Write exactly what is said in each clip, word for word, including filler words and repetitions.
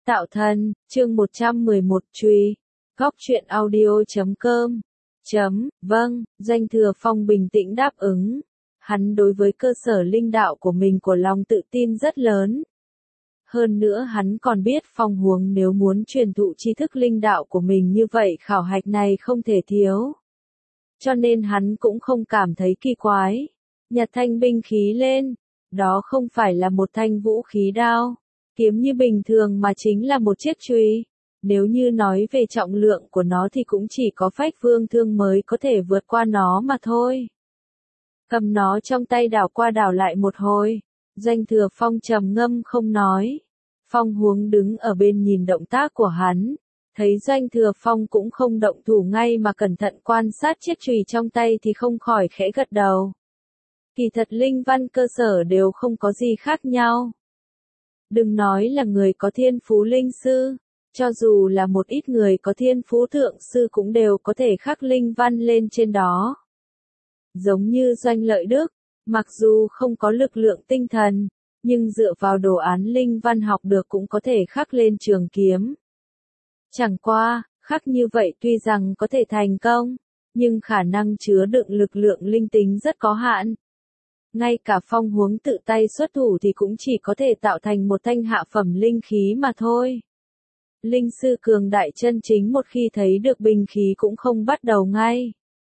Tạo thần, chương một trăm mười một truy. Góc truyện audio chấm com. Chấm, vâng, Doanh Thừa Phong bình tĩnh đáp ứng. Hắn đối với cơ sở linh đạo của mình của lòng tự tin rất lớn. Hơn nữa hắn còn biết Phong Huống nếu muốn truyền thụ tri thức linh đạo của mình như vậy khảo hạch này không thể thiếu. Cho nên hắn cũng không cảm thấy kỳ quái. Nhặt thanh binh khí lên, đó không phải là một thanh vũ khí đao, kiếm như bình thường mà chính là một chiếc chùy. Nếu như nói về trọng lượng của nó thì cũng chỉ có Phách Vương Thương mới có thể vượt qua nó mà thôi. Cầm nó trong tay đảo qua đảo lại một hồi, Doanh Thừa Phong trầm ngâm không nói. Phong Huống đứng ở bên nhìn động tác của hắn, thấy Doanh Thừa Phong cũng không động thủ ngay mà cẩn thận quan sát chiếc chùy trong tay thì không khỏi khẽ gật đầu. Kỳ thật linh văn cơ sở đều không có gì khác nhau. Đừng nói là người có thiên phú linh sư, cho dù là một ít người có thiên phú thượng sư cũng đều có thể khắc linh văn lên trên đó. Giống như Doanh Lợi Đức, mặc dù không có lực lượng tinh thần, nhưng dựa vào đồ án linh văn học được cũng có thể khắc lên trường kiếm. Chẳng qua, khắc như vậy tuy rằng có thể thành công, nhưng khả năng chứa đựng lực lượng linh tính rất có hạn. Ngay cả Phong Huống tự tay xuất thủ thì cũng chỉ có thể tạo thành một thanh hạ phẩm linh khí mà thôi. Linh sư cường đại chân chính một khi thấy được binh khí cũng không bắt đầu ngay,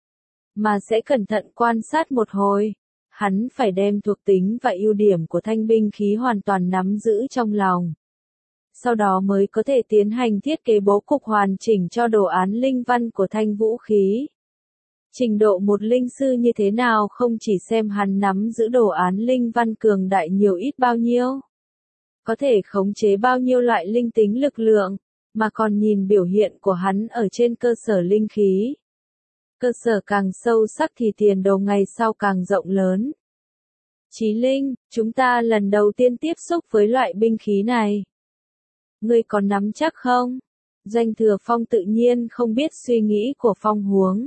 mà sẽ cẩn thận quan sát một hồi. Hắn phải đem thuộc tính và ưu điểm của thanh binh khí hoàn toàn nắm giữ trong lòng. Sau đó mới có thể tiến hành thiết kế bố cục hoàn chỉnh cho đồ án linh văn của thanh vũ khí. Trình độ một linh sư như thế nào không chỉ xem hắn nắm giữ đồ án linh văn cường đại nhiều ít bao nhiêu, có thể khống chế bao nhiêu loại linh tính lực lượng, mà còn nhìn biểu hiện của hắn ở trên cơ sở linh khí. Cơ sở càng sâu sắc thì tiền đồ ngày sau càng rộng lớn. Chí Linh, chúng ta lần đầu tiên tiếp xúc với loại binh khí này. Ngươi còn nắm chắc không? Doanh Thừa Phong tự nhiên không biết suy nghĩ của Phong Huống.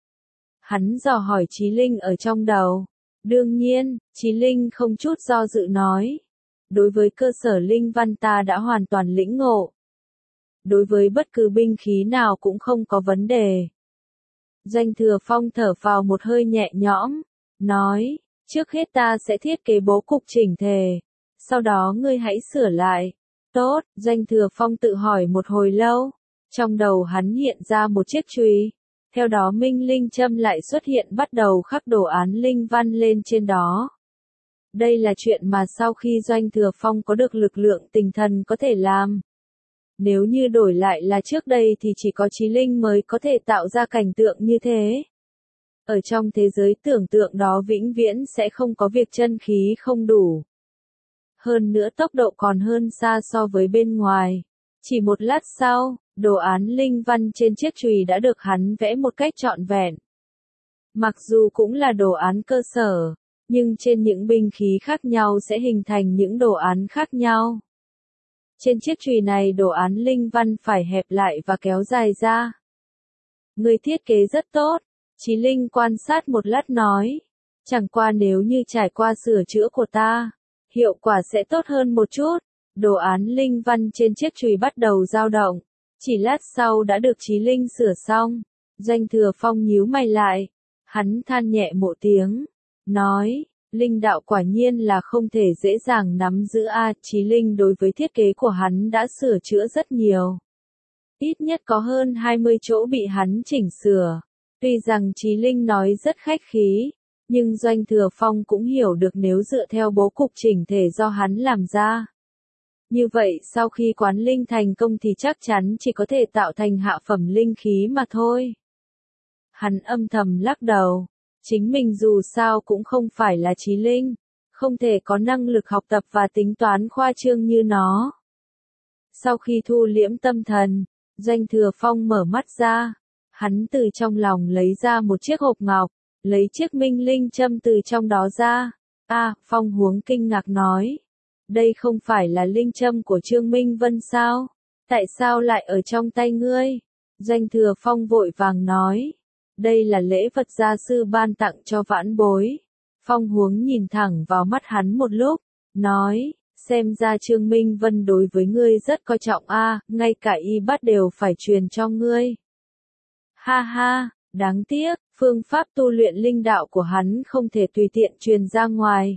Hắn dò hỏi Chí Linh ở trong đầu. Đương nhiên, Chí Linh không chút do dự nói. Đối với cơ sở linh văn ta đã hoàn toàn lĩnh ngộ. Đối với bất cứ binh khí nào cũng không có vấn đề. Doanh Thừa Phong thở vào một hơi nhẹ nhõm, nói, trước hết ta sẽ thiết kế bố cục chỉnh thể, sau đó ngươi hãy sửa lại. Tốt, Doanh Thừa Phong tự hỏi một hồi lâu, trong đầu hắn hiện ra một chiếc chùy, theo đó minh linh châm lại xuất hiện bắt đầu khắc đồ án linh văn lên trên đó. Đây là chuyện mà sau khi Doanh Thừa Phong có được lực lượng tinh thần có thể làm. Nếu như đổi lại là trước đây thì chỉ có Chí Linh mới có thể tạo ra cảnh tượng như thế. Ở trong thế giới tưởng tượng đó vĩnh viễn sẽ không có việc chân khí không đủ. Hơn nữa tốc độ còn hơn xa so với bên ngoài. Chỉ một lát sau, đồ án linh văn trên chiếc chùy đã được hắn vẽ một cách trọn vẹn. Mặc dù cũng là đồ án cơ sở, nhưng trên những binh khí khác nhau sẽ hình thành những đồ án khác nhau. Trên chiếc chùy này đồ án linh văn phải hẹp lại và kéo dài ra. Người thiết kế rất tốt, Chí Linh quan sát một lát nói. Chẳng qua nếu như trải qua sửa chữa của ta, hiệu quả sẽ tốt hơn một chút. Đồ án linh văn trên chiếc chùy bắt đầu dao động. Chỉ lát sau đã được Chí Linh sửa xong. Doanh Thừa Phong nhíu mày lại. Hắn than nhẹ một tiếng. Nói. Linh đạo quả nhiên là không thể dễ dàng nắm giữ a. Chí Linh đối với thiết kế của hắn đã sửa chữa rất nhiều. Ít nhất có hơn hai mươi chỗ bị hắn chỉnh sửa. Tuy rằng Chí Linh nói rất khách khí, nhưng Doanh Thừa Phong cũng hiểu được nếu dựa theo bố cục chỉnh thể do hắn làm ra. Như vậy sau khi quán linh thành công thì chắc chắn chỉ có thể tạo thành hạ phẩm linh khí mà thôi. Hắn âm thầm lắc đầu. Chính mình dù sao cũng không phải là Chí Linh, không thể có năng lực học tập và tính toán khoa trương như nó. Sau khi thu liễm tâm thần, Doanh Thừa Phong mở mắt ra, hắn từ trong lòng lấy ra một chiếc hộp ngọc, lấy chiếc minh linh châm từ trong đó ra. A, Phong Huống kinh ngạc nói, đây không phải là linh châm của Trương Minh Vân sao? Tại sao lại ở trong tay ngươi? Doanh Thừa Phong vội vàng nói. Đây là lễ vật gia sư ban tặng cho vãn bối. Phong Huống nhìn thẳng vào mắt hắn một lúc, nói, xem ra Trương Minh Vân đối với ngươi rất coi trọng a, ngay cả y bát đều phải truyền cho ngươi. Ha ha, đáng tiếc, phương pháp tu luyện linh đạo của hắn không thể tùy tiện truyền ra ngoài.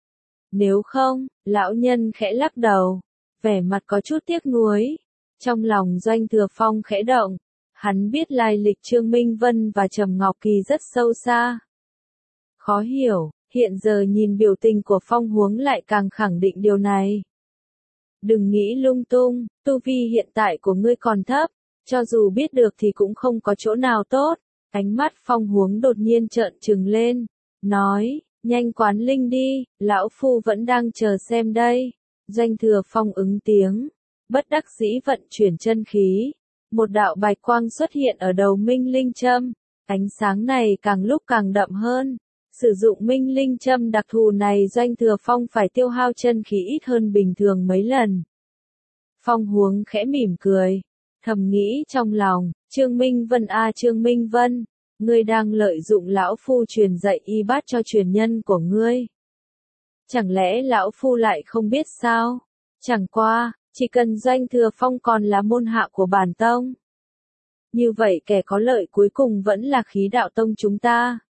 Nếu không, lão nhân khẽ lắc đầu, vẻ mặt có chút tiếc nuối. Trong lòng Doanh Thừa Phong khẽ động, hắn biết lai lịch Trương Minh Vân và Trầm Ngọc Kỳ rất sâu xa. Khó hiểu, hiện giờ nhìn biểu tình của Phong Huống lại càng khẳng định điều này. Đừng nghĩ lung tung, tu vi hiện tại của ngươi còn thấp, cho dù biết được thì cũng không có chỗ nào tốt. Ánh mắt Phong Huống đột nhiên trợn trừng lên, nói, nhanh quán linh đi, lão phu vẫn đang chờ xem đây. Doanh Thừa Phong ứng tiếng, bất đắc dĩ vận chuyển chân khí. Một đạo bạch quang xuất hiện ở đầu minh linh châm, ánh sáng này càng lúc càng đậm hơn. Sử dụng minh linh châm đặc thù này Doanh Thừa Phong phải tiêu hao chân khí ít hơn bình thường mấy lần. Phong Huống khẽ mỉm cười, thầm nghĩ trong lòng, Trương Minh Vân a à, Trương Minh Vân, ngươi đang lợi dụng lão phu truyền dạy y bát cho truyền nhân của ngươi. Chẳng lẽ lão phu lại không biết sao? Chẳng qua, chỉ cần Doanh Thừa Phong còn là môn hạ của bản tông. Như vậy kẻ có lợi cuối cùng vẫn là khí đạo tông chúng ta.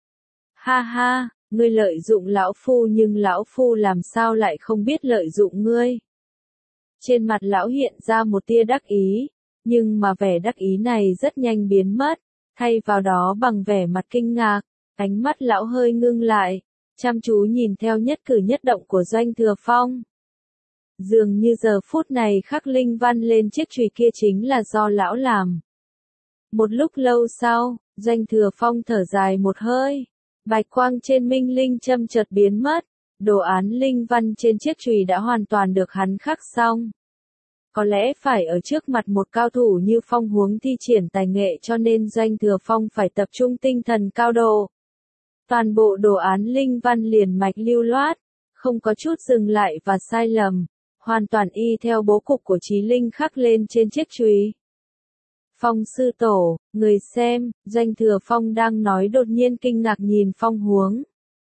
Ha ha, ngươi lợi dụng lão phu nhưng lão phu làm sao lại không biết lợi dụng ngươi. Trên mặt lão hiện ra một tia đắc ý, nhưng mà vẻ đắc ý này rất nhanh biến mất, thay vào đó bằng vẻ mặt kinh ngạc, ánh mắt lão hơi ngưng lại, chăm chú nhìn theo nhất cử nhất động của Doanh Thừa Phong. Dường như giờ phút này khắc linh văn lên chiếc chùy kia chính là do lão làm. Một lúc lâu sau, Doanh Thừa Phong thở dài một hơi, bạch quang trên minh linh châm chợt biến mất, đồ án linh văn trên chiếc chùy đã hoàn toàn được hắn khắc xong. Có lẽ phải ở trước mặt một cao thủ như Phong Huống thi triển tài nghệ cho nên Doanh Thừa Phong phải tập trung tinh thần cao độ. Toàn bộ đồ án linh văn liền mạch lưu loát, không có chút dừng lại và sai lầm, hoàn toàn y theo bố cục của Chí Linh khắc lên trên chiếc chùy. Phong sư tổ, người xem, Doanh Thừa Phong đang nói đột nhiên kinh ngạc nhìn Phong Huống.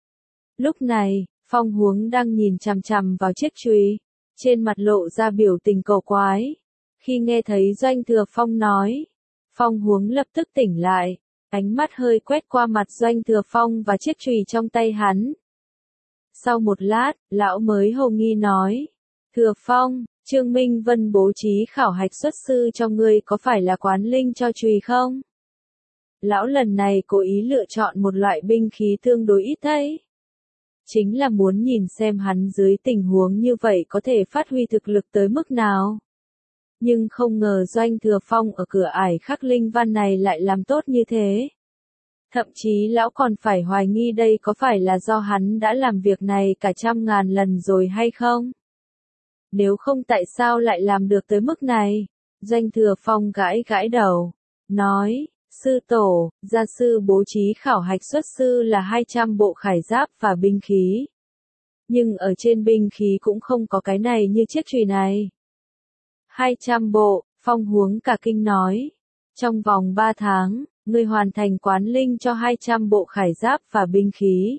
Lúc này, Phong Huống đang nhìn chằm chằm vào chiếc chùy, trên mặt lộ ra biểu tình cổ quái. Khi nghe thấy Doanh Thừa Phong nói, Phong Huống lập tức tỉnh lại, ánh mắt hơi quét qua mặt Doanh Thừa Phong và chiếc chùy trong tay hắn. Sau một lát, lão mới hồ nghi nói, Thừa Phong, Trương Minh Vân bố trí khảo hạch xuất sư cho ngươi có phải là quán linh cho chùy không? Lão lần này cố ý lựa chọn một loại binh khí tương đối ít đấy. Chính là muốn nhìn xem hắn dưới tình huống như vậy có thể phát huy thực lực tới mức nào. Nhưng không ngờ Doanh Thừa Phong ở cửa ải khắc linh văn này lại làm tốt như thế. Thậm chí lão còn phải hoài nghi đây có phải là do hắn đã làm việc này cả trăm ngàn lần rồi hay không? Nếu không tại sao lại làm được tới mức này? Doanh Thừa Phong gãi gãi đầu, nói, sư tổ, gia sư bố trí khảo hạch xuất sư là hai trăm bộ khải giáp và binh khí. Nhưng ở trên binh khí cũng không có cái này như chiếc chùy này. hai trăm bộ, Phong Huống cả kinh nói. Trong vòng ba tháng, ngươi hoàn thành quán linh cho hai trăm bộ khải giáp và binh khí.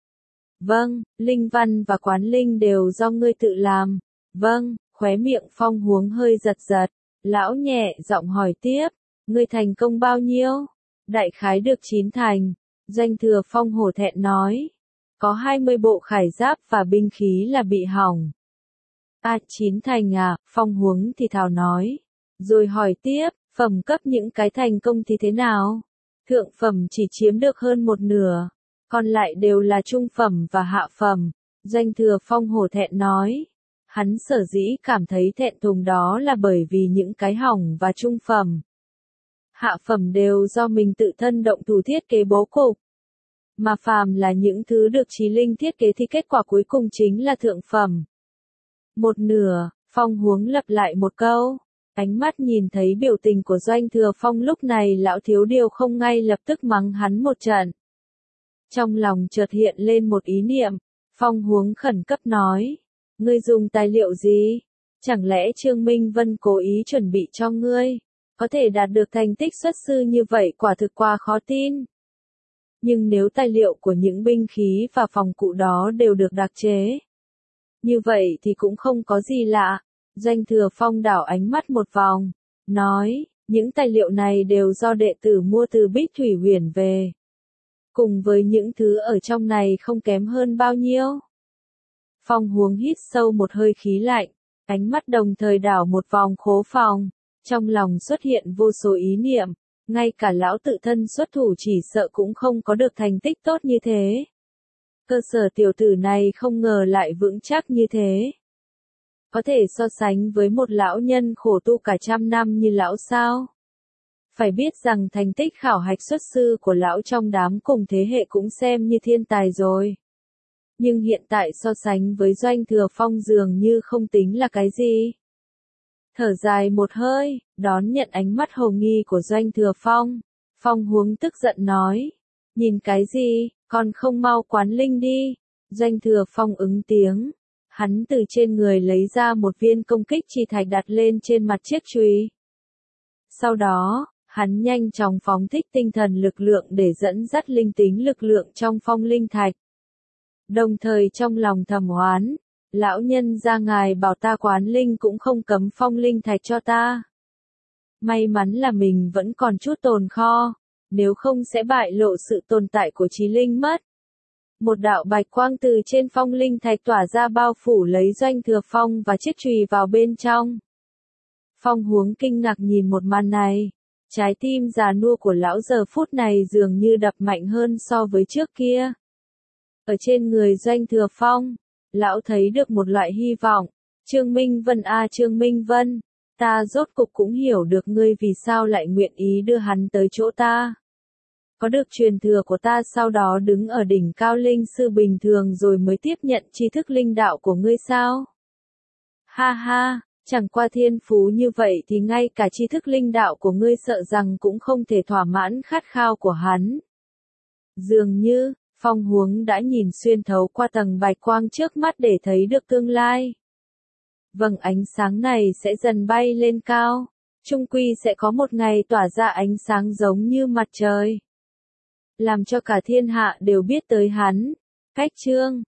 Vâng, linh văn và quán linh đều do ngươi tự làm. Vâng, khóe miệng Phong Huống hơi giật giật. Lão nhẹ giọng hỏi tiếp, ngươi thành công bao nhiêu? Đại khái được chín thành. Doanh Thừa Phong hổ thẹn nói. Có hai mươi bộ khải giáp và binh khí là bị hỏng. À, chín thành à, Phong Huống thì thào nói. Rồi hỏi tiếp, phẩm cấp những cái thành công thì thế nào? Thượng phẩm chỉ chiếm được hơn một nửa, còn lại đều là trung phẩm và hạ phẩm. Doanh Thừa Phong hổ thẹn nói. Hắn sở dĩ cảm thấy thẹn thùng đó là bởi vì những cái hỏng và trung phẩm, hạ phẩm đều do mình tự thân động thủ thiết kế bố cục. Mà phàm là những thứ được Chí Linh thiết kế thì kết quả cuối cùng chính là thượng phẩm. Một nửa, Phong Huống lặp lại một câu. Ánh mắt nhìn thấy biểu tình của Doanh Thừa Phong lúc này lão thiếu điều không ngay lập tức mắng hắn một trận. Trong lòng chợt hiện lên một ý niệm, Phong Huống khẩn cấp nói. Ngươi dùng tài liệu gì? Chẳng lẽ Trương Minh Vân cố ý chuẩn bị cho ngươi? Có thể đạt được thành tích xuất sư như vậy quả thực quá khó tin. Nhưng nếu tài liệu của những binh khí và phòng cụ đó đều được đặc chế, Như vậy thì cũng không có gì lạ. Doanh Thừa Phong đảo ánh mắt một vòng, nói, những tài liệu này đều do đệ tử mua từ Bích Thủy Huyền về. Cùng với những thứ ở trong này không kém hơn bao nhiêu. Phong Huống hít sâu một hơi khí lạnh, ánh mắt đồng thời đảo một vòng khố phòng, trong lòng xuất hiện vô số ý niệm, ngay cả lão tự thân xuất thủ chỉ sợ cũng không có được thành tích tốt như thế. Cơ sở tiểu tử này không ngờ lại vững chắc như thế. Có thể so sánh với một lão nhân khổ tu cả trăm năm như lão sao? Phải biết rằng thành tích khảo hạch xuất sư của lão trong đám cùng thế hệ cũng xem như thiên tài rồi. Nhưng hiện tại so sánh với Doanh Thừa Phong dường như không tính là cái gì. Thở dài một hơi, đón nhận ánh mắt hồ nghi của Doanh Thừa Phong. Phong Huống tức giận nói, nhìn cái gì, còn không mau quán linh đi. Doanh Thừa Phong ứng tiếng. Hắn từ trên người lấy ra một viên công kích chi thạch đặt lên trên mặt chiếc chùy. Sau đó, hắn nhanh chóng phóng thích tinh thần lực lượng để dẫn dắt linh tính lực lượng trong phong linh thạch. Đồng thời trong lòng thầm oán, lão nhân ra ngài bảo ta quán linh cũng không cấm phong linh thạch cho ta. May mắn là mình vẫn còn chút tồn kho, nếu không sẽ bại lộ sự tồn tại của chí linh mất. Một đạo bạch quang từ trên phong linh thạch tỏa ra bao phủ lấy Doanh Thừa Phong và chiếc chùy vào bên trong. Phong Huống kinh ngạc nhìn một màn này, trái tim già nua của lão giờ phút này dường như đập mạnh hơn so với trước kia. Ở trên người Doanh Thừa Phong, lão thấy được một loại hy vọng. Trương Minh Vân a Trương Minh Vân, ta rốt cục cũng hiểu được ngươi vì sao lại nguyện ý đưa hắn tới chỗ ta. Có được truyền thừa của ta sau đó đứng ở đỉnh cao linh sư bình thường rồi mới tiếp nhận tri thức linh đạo của ngươi sao? Ha ha, chẳng qua thiên phú như vậy thì ngay cả tri thức linh đạo của ngươi sợ rằng cũng không thể thỏa mãn khát khao của hắn. Dường như, Phong Huống đã nhìn xuyên thấu qua tầng bạch quang trước mắt để thấy được tương lai. Vầng ánh sáng này sẽ dần bay lên cao, chung quy sẽ có một ngày tỏa ra ánh sáng giống như mặt trời. Làm cho cả thiên hạ đều biết tới hắn. Cách chương